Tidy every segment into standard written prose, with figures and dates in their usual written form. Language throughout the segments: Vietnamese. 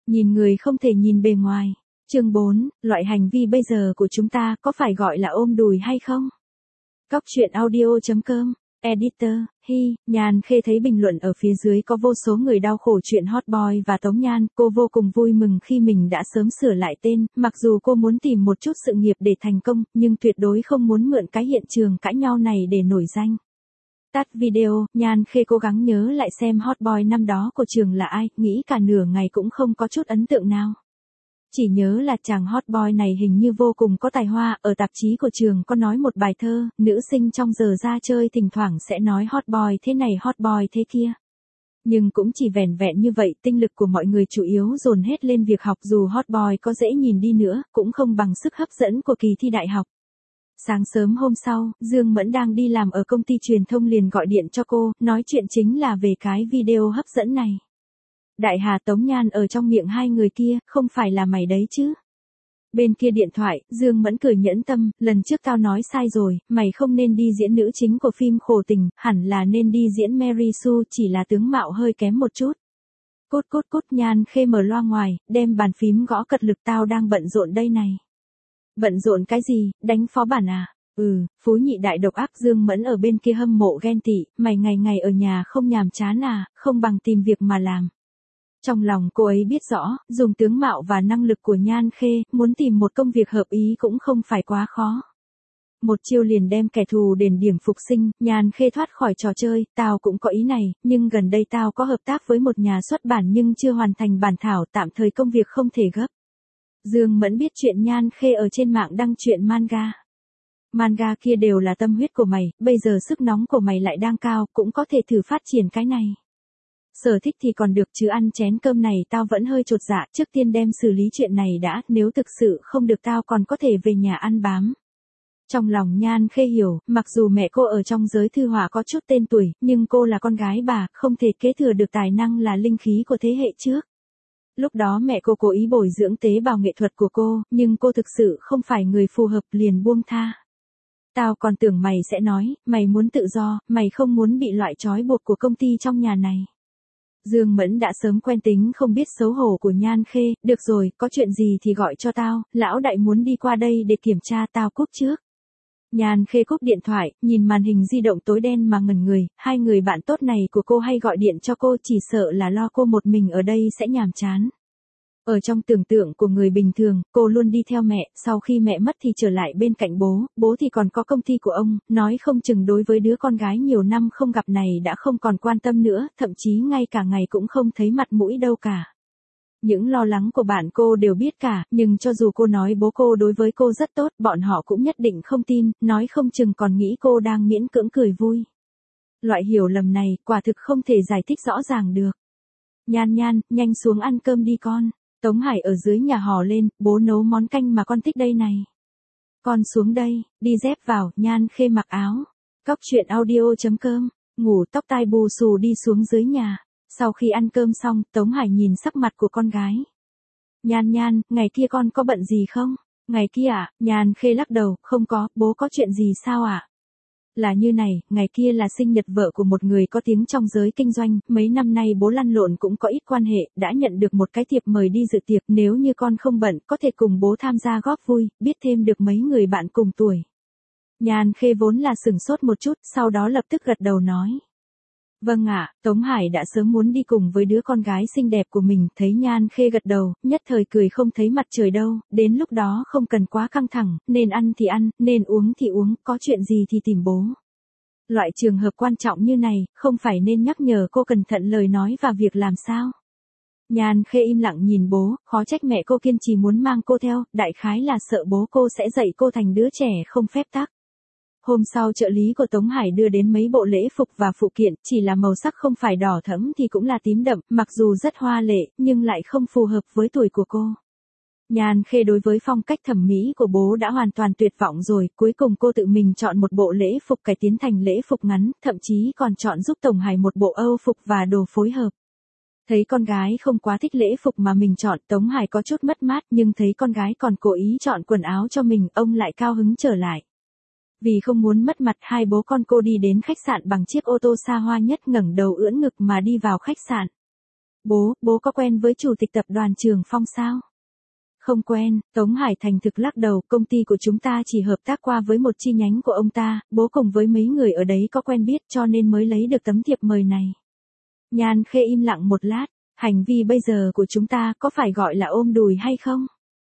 Nhìn người không thể nhìn bề ngoài. Chương 4, loại hành vi bây giờ của chúng ta có phải gọi là ôm đùi hay không? Cóc truyện audio.com, Editor, Nhan Khê thấy bình luận ở phía dưới có vô số người đau khổ chuyện hot boy và Tống Nhan, cô vô cùng vui mừng khi mình đã sớm sửa lại tên, mặc dù cô muốn tìm một chút sự nghiệp để thành công, nhưng tuyệt đối không muốn mượn cái hiện trường cãi nhau này để nổi danh. Tắt video, Nhan Khê cố gắng nhớ lại xem hot boy năm đó của trường là ai, nghĩ cả nửa ngày cũng không có chút ấn tượng nào. Chỉ nhớ là chàng hot boy này hình như vô cùng có tài hoa, ở tạp chí của trường có nói một bài thơ, nữ sinh trong giờ ra chơi thỉnh thoảng sẽ nói hot boy thế này hot boy thế kia. Nhưng cũng chỉ vẻn vẹn như vậy, tinh lực của mọi người chủ yếu dồn hết lên việc học, dù hot boy có dễ nhìn đi nữa, cũng không bằng sức hấp dẫn của kỳ thi đại học. Sáng sớm hôm sau, Dương Mẫn đang đi làm ở công ty truyền thông liền gọi điện cho cô, nói chuyện chính là về cái video hấp dẫn này. Đại Hà Tống Nhan ở trong miệng hai người kia, không phải là mày đấy chứ. Bên kia điện thoại, Dương Mẫn cười nhẫn tâm, lần trước tao nói sai rồi, mày không nên đi diễn nữ chính của phim khổ tình, hẳn là nên đi diễn Mary Sue, chỉ là tướng mạo hơi kém một chút. Cút, Nhan Khê mở loa ngoài, đem bàn phím gõ cật lực, tao đang bận rộn đây này. Bận rộn cái gì, đánh phó bản à? Phú nhị đại độc ác. Dương Mẫn ở bên kia hâm mộ ghen tị, mày ngày ngày ở nhà không nhàm chán à, không bằng tìm việc mà làm. Trong lòng cô ấy biết rõ, dùng tướng mạo và năng lực của Nhan Khê, muốn tìm một công việc hợp ý cũng không phải quá khó. Một chiêu liền đem kẻ thù đền điểm phục sinh, Nhan Khê thoát khỏi trò chơi, tao cũng có ý này, nhưng gần đây tao có hợp tác với một nhà xuất bản nhưng chưa hoàn thành bản thảo, tạm thời công việc không thể gấp. Dương Mẫn biết chuyện Nhan Khê ở trên mạng đăng chuyện manga. Manga kia đều là tâm huyết của mày, bây giờ sức nóng của mày lại đang cao, cũng có thể thử phát triển cái này. Sở thích thì còn được chứ ăn chén cơm này tao vẫn hơi chột dạ, trước tiên đem xử lý chuyện này đã, nếu thực sự không được tao còn có thể về nhà ăn bám. Trong lòng Nhan Khê hiểu, mặc dù mẹ cô ở trong giới thư họa có chút tên tuổi, nhưng cô là con gái bà, không thể kế thừa được tài năng là linh khí của thế hệ trước. Lúc đó mẹ cô cố ý bồi dưỡng tế bào nghệ thuật của cô, nhưng cô thực sự không phải người phù hợp liền buông tha. Tao còn tưởng mày sẽ nói, mày muốn tự do, mày không muốn bị loại trói buộc của công ty trong nhà này. Dương Mẫn đã sớm quen tính không biết xấu hổ của Nhan Khê, được rồi, có chuyện gì thì gọi cho tao, lão đại muốn đi qua đây để kiểm tra, tao cúp trước. Nhan Khê cúp điện thoại, nhìn màn hình di động tối đen mà ngẩn người, hai người bạn tốt này của cô hay gọi điện cho cô, chỉ sợ là lo cô một mình ở đây sẽ nhàm chán. Ở trong tưởng tượng của người bình thường, cô luôn đi theo mẹ, sau khi mẹ mất thì trở lại bên cạnh bố thì còn có công ty của ông, nói không chừng đối với đứa con gái nhiều năm không gặp này đã không còn quan tâm nữa, thậm chí ngay cả ngày cũng không thấy mặt mũi đâu cả. Những lo lắng của bạn cô đều biết cả, nhưng cho dù cô nói bố cô đối với cô rất tốt, bọn họ cũng nhất định không tin, nói không chừng còn nghĩ cô đang miễn cưỡng cười vui. Loại hiểu lầm này, quả thực không thể giải thích rõ ràng được. Nhan, nhanh xuống ăn cơm đi con. Tống Hải ở dưới nhà hò lên, bố nấu món canh mà con thích đây này. Con xuống đây, đi dép vào, Nhan Khê mặc áo. Cóc truyện audio.com, ngủ tóc tai bù xù đi xuống dưới nhà. Sau khi ăn cơm xong, Tống Hải nhìn sắc mặt của con gái. Nhan, ngày kia con có bận gì không? Ngày kia à? Nhan Khê lắc đầu, không có, bố có chuyện gì sao ạ? Là như này, ngày kia là sinh nhật vợ của một người có tiếng trong giới kinh doanh, mấy năm nay bố lăn lộn cũng có ít quan hệ, đã nhận được một cái thiệp mời đi dự tiệc, nếu như con không bận, có thể cùng bố tham gia góp vui, biết thêm được mấy người bạn cùng tuổi. Nhan Khê vốn là sửng sốt một chút, sau đó lập tức gật đầu nói. Vâng ạ, Tống Hải đã sớm muốn đi cùng với đứa con gái xinh đẹp của mình, thấy Nhan Khê gật đầu, nhất thời cười không thấy mặt trời đâu, đến lúc đó không cần quá căng thẳng, nên ăn thì ăn, nên uống thì uống, có chuyện gì thì tìm bố. Loại trường hợp quan trọng như này, không phải nên nhắc nhở cô cẩn thận lời nói và việc làm sao? Nhan Khê im lặng nhìn bố, khó trách mẹ cô kiên trì muốn mang cô theo, đại khái là sợ bố cô sẽ dạy cô thành đứa trẻ không phép tắc. Hôm sau trợ lý của Tống Hải đưa đến mấy bộ lễ phục và phụ kiện, chỉ là màu sắc không phải đỏ thẫm thì cũng là tím đậm, mặc dù rất hoa lệ, nhưng lại không phù hợp với tuổi của cô. Nhan Khê đối với phong cách thẩm mỹ của bố đã hoàn toàn tuyệt vọng rồi, cuối cùng cô tự mình chọn một bộ lễ phục cải tiến thành lễ phục ngắn, thậm chí còn chọn giúp Tổng Hải một bộ Âu phục và đồ phối hợp. Thấy con gái không quá thích lễ phục mà mình chọn, Tống Hải có chút mất mát, nhưng thấy con gái còn cố ý chọn quần áo cho mình, ông lại cao hứng trở lại. Vì không muốn mất mặt, hai bố con cô đi đến khách sạn bằng chiếc ô tô xa hoa nhất, ngẩng đầu ưỡn ngực mà đi vào khách sạn. Bố có quen với chủ tịch tập đoàn Trường Phong sao? Không quen, Tống Hải thành thực lắc đầu, công ty của chúng ta chỉ hợp tác qua với một chi nhánh của ông ta, bố cùng với mấy người ở đấy có quen biết cho nên mới lấy được tấm thiệp mời này. Nhan Khê im lặng một lát, hành vi bây giờ của chúng ta có phải gọi là ôm đùi hay không?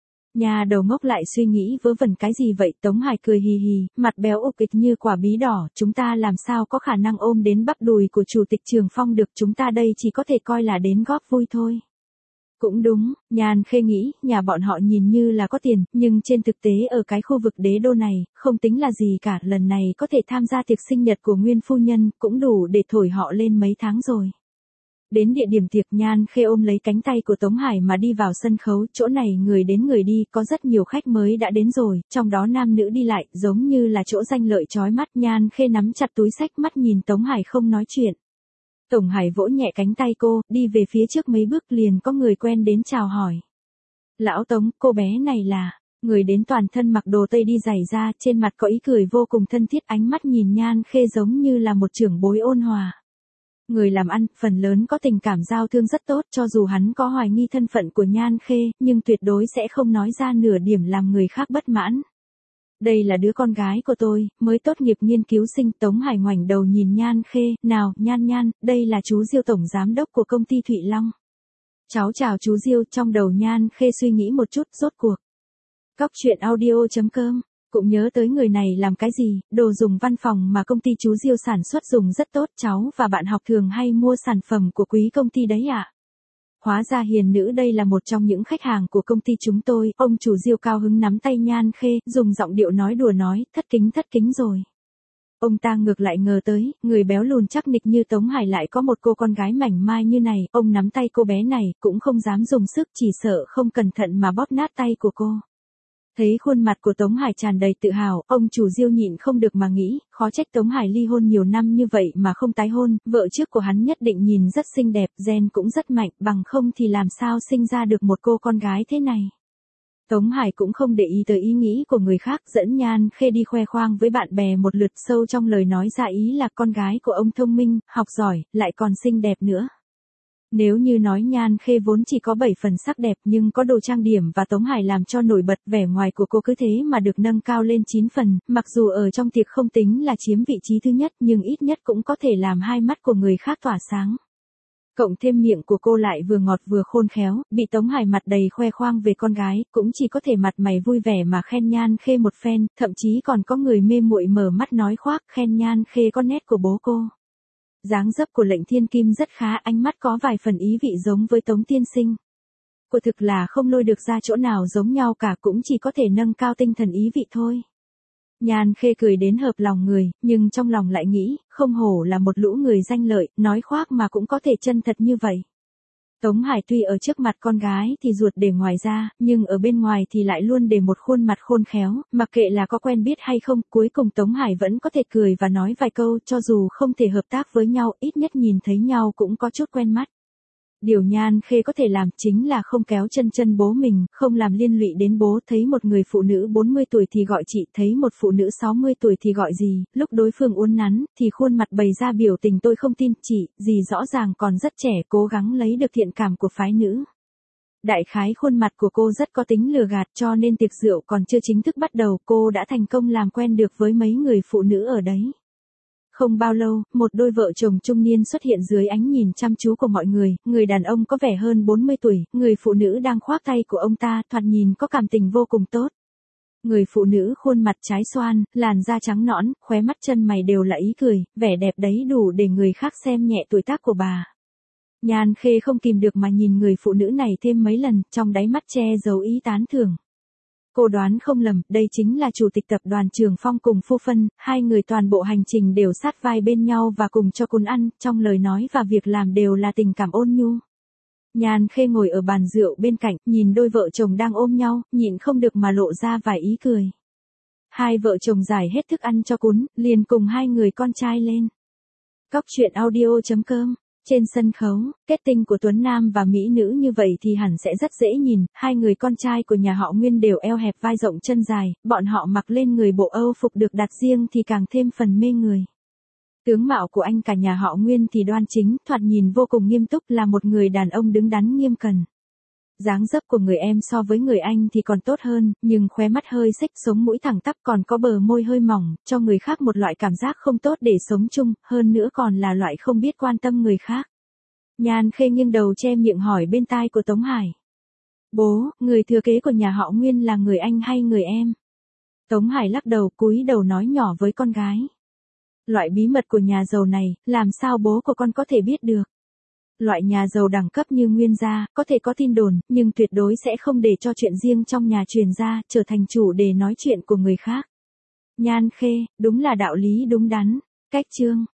Nhà đầu ngốc lại suy nghĩ vớ vẩn cái gì vậy? Tống Hải cười hì hì, mặt béo ục ịch như quả bí đỏ, chúng ta làm sao có khả năng ôm đến bắp đùi của chủ tịch Trường Phong được, chúng ta đây chỉ có thể coi là đến góp vui thôi. Cũng đúng, Nhan Khê nghĩ, nhà bọn họ nhìn như là có tiền, nhưng trên thực tế ở cái khu vực đế đô này, không tính là gì cả, lần này có thể tham gia tiệc sinh nhật của nguyên phu nhân, cũng đủ để thổi họ lên mấy tháng rồi. Đến địa điểm tiệc, Nhan Khê ôm lấy cánh tay của Tống Hải mà đi vào sân khấu, chỗ này người đến người đi, có rất nhiều khách mới đã đến rồi, trong đó nam nữ đi lại, giống như là chỗ danh lợi chói mắt. Nhan Khê nắm chặt túi xách, mắt nhìn Tống Hải không nói chuyện. Tống Hải vỗ nhẹ cánh tay cô, đi về phía trước mấy bước liền có người quen đến chào hỏi. Lão Tống, cô bé này là... Người đến toàn thân mặc đồ tây đi giày da, trên mặt có ý cười vô cùng thân thiết, ánh mắt nhìn Nhan Khê giống như là một trưởng bối ôn hòa. Người làm ăn, phần lớn có tình cảm giao thương rất tốt, cho dù hắn có hoài nghi thân phận của Nhan Khê, nhưng tuyệt đối sẽ không nói ra nửa điểm làm người khác bất mãn. Đây là đứa con gái của tôi, mới tốt nghiệp nghiên cứu sinh. Tống Hải ngoảnh đầu nhìn Nhan Khê, nào, Nhan, đây là chú Diêu tổng giám đốc của công ty Thụy Long. Cháu chào chú Diêu, trong đầu Nhan Khê suy nghĩ một chút, rốt cuộc. Cóc truyện audio.com, cũng nhớ tới người này làm cái gì, đồ dùng văn phòng mà công ty chú Diêu sản xuất dùng rất tốt, cháu và bạn học thường hay mua sản phẩm của quý công ty đấy ạ. Hóa ra Hiền nữ đây là một trong những khách hàng của công ty chúng tôi. Ông chủ Diêu cao hứng nắm tay Nhan Khê, dùng giọng điệu nói đùa nói, thất kính rồi. Ông ta ngược lại ngờ tới, người béo lùn chắc nịch như Tống Hải lại có một cô con gái mảnh mai như này. Ông nắm tay cô bé này, cũng không dám dùng sức, chỉ sợ không cẩn thận mà bóp nát tay của cô. Thấy khuôn mặt của Tống Hải tràn đầy tự hào, ông chủ Diêu nhịn không được mà nghĩ, khó trách Tống Hải ly hôn nhiều năm như vậy mà không tái hôn, vợ trước của hắn nhất định nhìn rất xinh đẹp, gen cũng rất mạnh, bằng không thì làm sao sinh ra được một cô con gái thế này. Tống Hải cũng không để ý tới ý nghĩ của người khác, dẫn Nhan Khê đi khoe khoang với bạn bè một lượt, sâu trong lời nói ra ý là con gái của ông thông minh, học giỏi, lại còn xinh đẹp nữa. Nếu như nói Nhan Khê vốn chỉ có 7 phần sắc đẹp nhưng có đồ trang điểm và Tống Hải làm cho nổi bật, vẻ ngoài của cô cứ thế mà được nâng cao lên 9 phần, mặc dù ở trong tiệc không tính là chiếm vị trí thứ nhất nhưng ít nhất cũng có thể làm hai mắt của người khác tỏa sáng. Cộng thêm miệng của cô lại vừa ngọt vừa khôn khéo, bị Tống Hải mặt đầy khoe khoang về con gái, cũng chỉ có thể mặt mày vui vẻ mà khen Nhan Khê một phen, thậm chí còn có người mê muội mở mắt nói khoác khen Nhan Khê có nét của bố cô. Dáng dấp của Lệnh Thiên Kim rất khá, ánh mắt có vài phần ý vị giống với Tống tiên sinh. Quả thực là không lôi được ra chỗ nào giống nhau cả, cũng chỉ có thể nâng cao tinh thần ý vị thôi. Nhan Khê cười đến hợp lòng người, nhưng trong lòng lại nghĩ, không hổ là một lũ người danh lợi, nói khoác mà cũng có thể chân thật như vậy. Tống Hải tuy ở trước mặt con gái thì ruột để ngoài ra, nhưng ở bên ngoài thì lại luôn để một khuôn mặt khôn khéo, mặc kệ là có quen biết hay không, cuối cùng Tống Hải vẫn có thể cười và nói vài câu, cho dù không thể hợp tác với nhau, ít nhất nhìn thấy nhau cũng có chút quen mắt. Điều Nhan Khê có thể làm chính là không kéo chân bố mình, không làm liên lụy đến bố, thấy một người phụ nữ 40 tuổi thì gọi chị, thấy một phụ nữ 60 tuổi thì gọi gì, lúc đối phương uốn nắn, thì khuôn mặt bày ra biểu tình tôi không tin, chị, gì rõ ràng còn rất trẻ, cố gắng lấy được thiện cảm của phái nữ. Đại khái khuôn mặt của cô rất có tính lừa gạt, cho nên tiệc rượu còn chưa chính thức bắt đầu, cô đã thành công làm quen được với mấy người phụ nữ ở đấy. Không bao lâu, một đôi vợ chồng trung niên xuất hiện dưới ánh nhìn chăm chú của mọi người, người đàn ông có vẻ hơn 40 tuổi, người phụ nữ đang khoác tay của ông ta, thoạt nhìn có cảm tình vô cùng tốt. Người phụ nữ khuôn mặt trái xoan, làn da trắng nõn, khóe mắt chân mày đều là ý cười, vẻ đẹp đấy đủ để người khác xem nhẹ tuổi tác của bà. Nhan Khê không kìm được mà nhìn người phụ nữ này thêm mấy lần, trong đáy mắt che giấu ý tán thưởng. Cô đoán không lầm, đây chính là chủ tịch tập đoàn Trường Phong cùng phu phân, hai người toàn bộ hành trình đều sát vai bên nhau và cùng cho cún ăn, trong lời nói và việc làm đều là tình cảm ôn nhu. Nhan Khê ngồi ở bàn rượu bên cạnh, nhìn đôi vợ chồng đang ôm nhau, nhịn không được mà lộ ra vài ý cười. Hai vợ chồng giải hết thức ăn cho cún, liền cùng hai người con trai lên. Cóc truyện audio.com. Trên sân khấu, kết tinh của Tuấn Nam và Mỹ nữ như vậy thì hẳn sẽ rất dễ nhìn, hai người con trai của nhà họ Nguyên đều eo hẹp vai rộng chân dài, bọn họ mặc lên người bộ Âu phục được đặt riêng thì càng thêm phần mê người. Tướng mạo của anh cả nhà họ Nguyên thì đoan chính, thoạt nhìn vô cùng nghiêm túc, là một người đàn ông đứng đắn nghiêm cẩn. Dáng dấp của người em so với người anh thì còn tốt hơn, nhưng khóe mắt hơi xếch, sống mũi thẳng tắp, còn có bờ môi hơi mỏng, cho người khác một loại cảm giác không tốt để sống chung, hơn nữa còn là loại không biết quan tâm người khác. Nhan Khê nghiêng đầu che miệng hỏi bên tai của Tống Hải. Bố, người thừa kế của nhà họ Nguyên là người anh hay người em? Tống Hải lắc đầu, cúi đầu nói nhỏ với con gái. Loại bí mật của nhà giàu này, làm sao bố của con có thể biết được? Loại nhà giàu đẳng cấp như Nguyên gia, có thể có tin đồn, nhưng tuyệt đối sẽ không để cho chuyện riêng trong nhà truyền ra, trở thành chủ đề nói chuyện của người khác. Nhan Khê, đúng là đạo lý đúng đắn. Cách chương